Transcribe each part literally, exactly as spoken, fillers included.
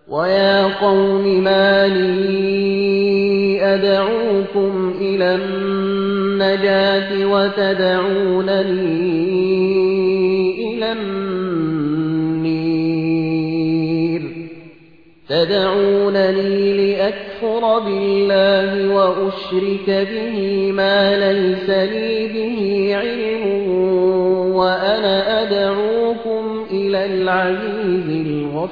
ويا قوم ما لي أدعوكم إلى النجاة وتدعونني إلى النير تدعونني لأكفر بالله وأشرك به ما ليس لي به علم وأنا أدعوكم إلى العزيز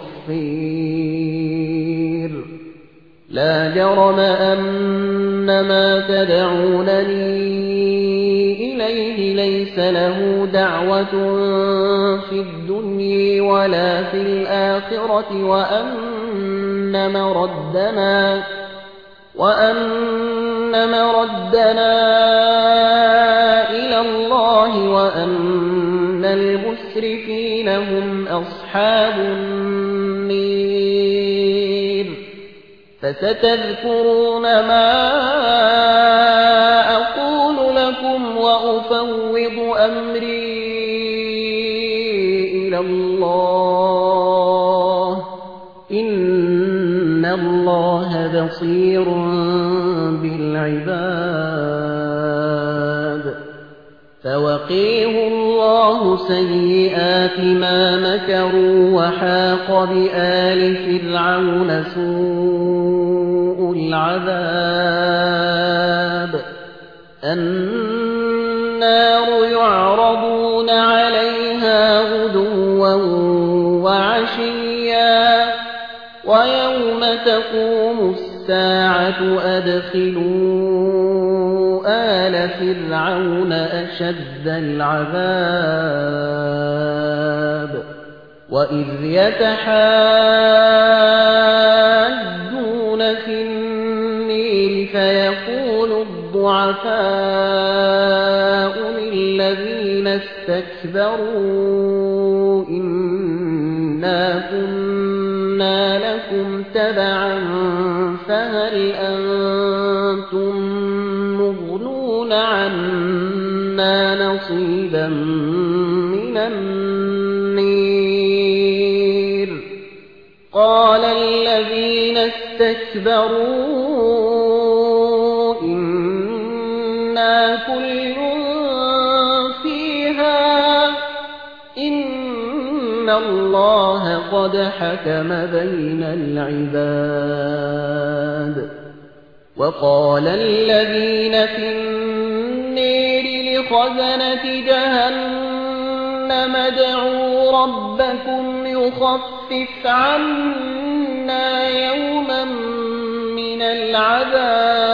الغفير لا جرم أن ما تدعونني إليه ليس له دعوة في الدنيا ولا في الآخرة وأن مردنا وأن مردنا إلى الله وأن المسرفين هم أصحاب النير فستذكرون ما أقول لكم وأفوض أمري إلى الله إن الله بصير بالعباد فوقيه الله سيئات ما مكروا وحاق بآل فرعون سوء العذاب النار يعرضون عليها غدوا وعشيا ويوم تقوم الساعة أدخلوا آل فرعون أشد العذاب وإذ يتحاجون في النير فيقول الضعفاء للذين استكبروا إنا كنا لكم تبعا فهل أنتم مغنون عنا نصيبا من النير قال الذين استكبروا إنا كل فيها إن الله قد حكم بين العباد وقال الذين في النير لخزنة جهنم ادعوا ربكم يخفف عنا يوما من العذاب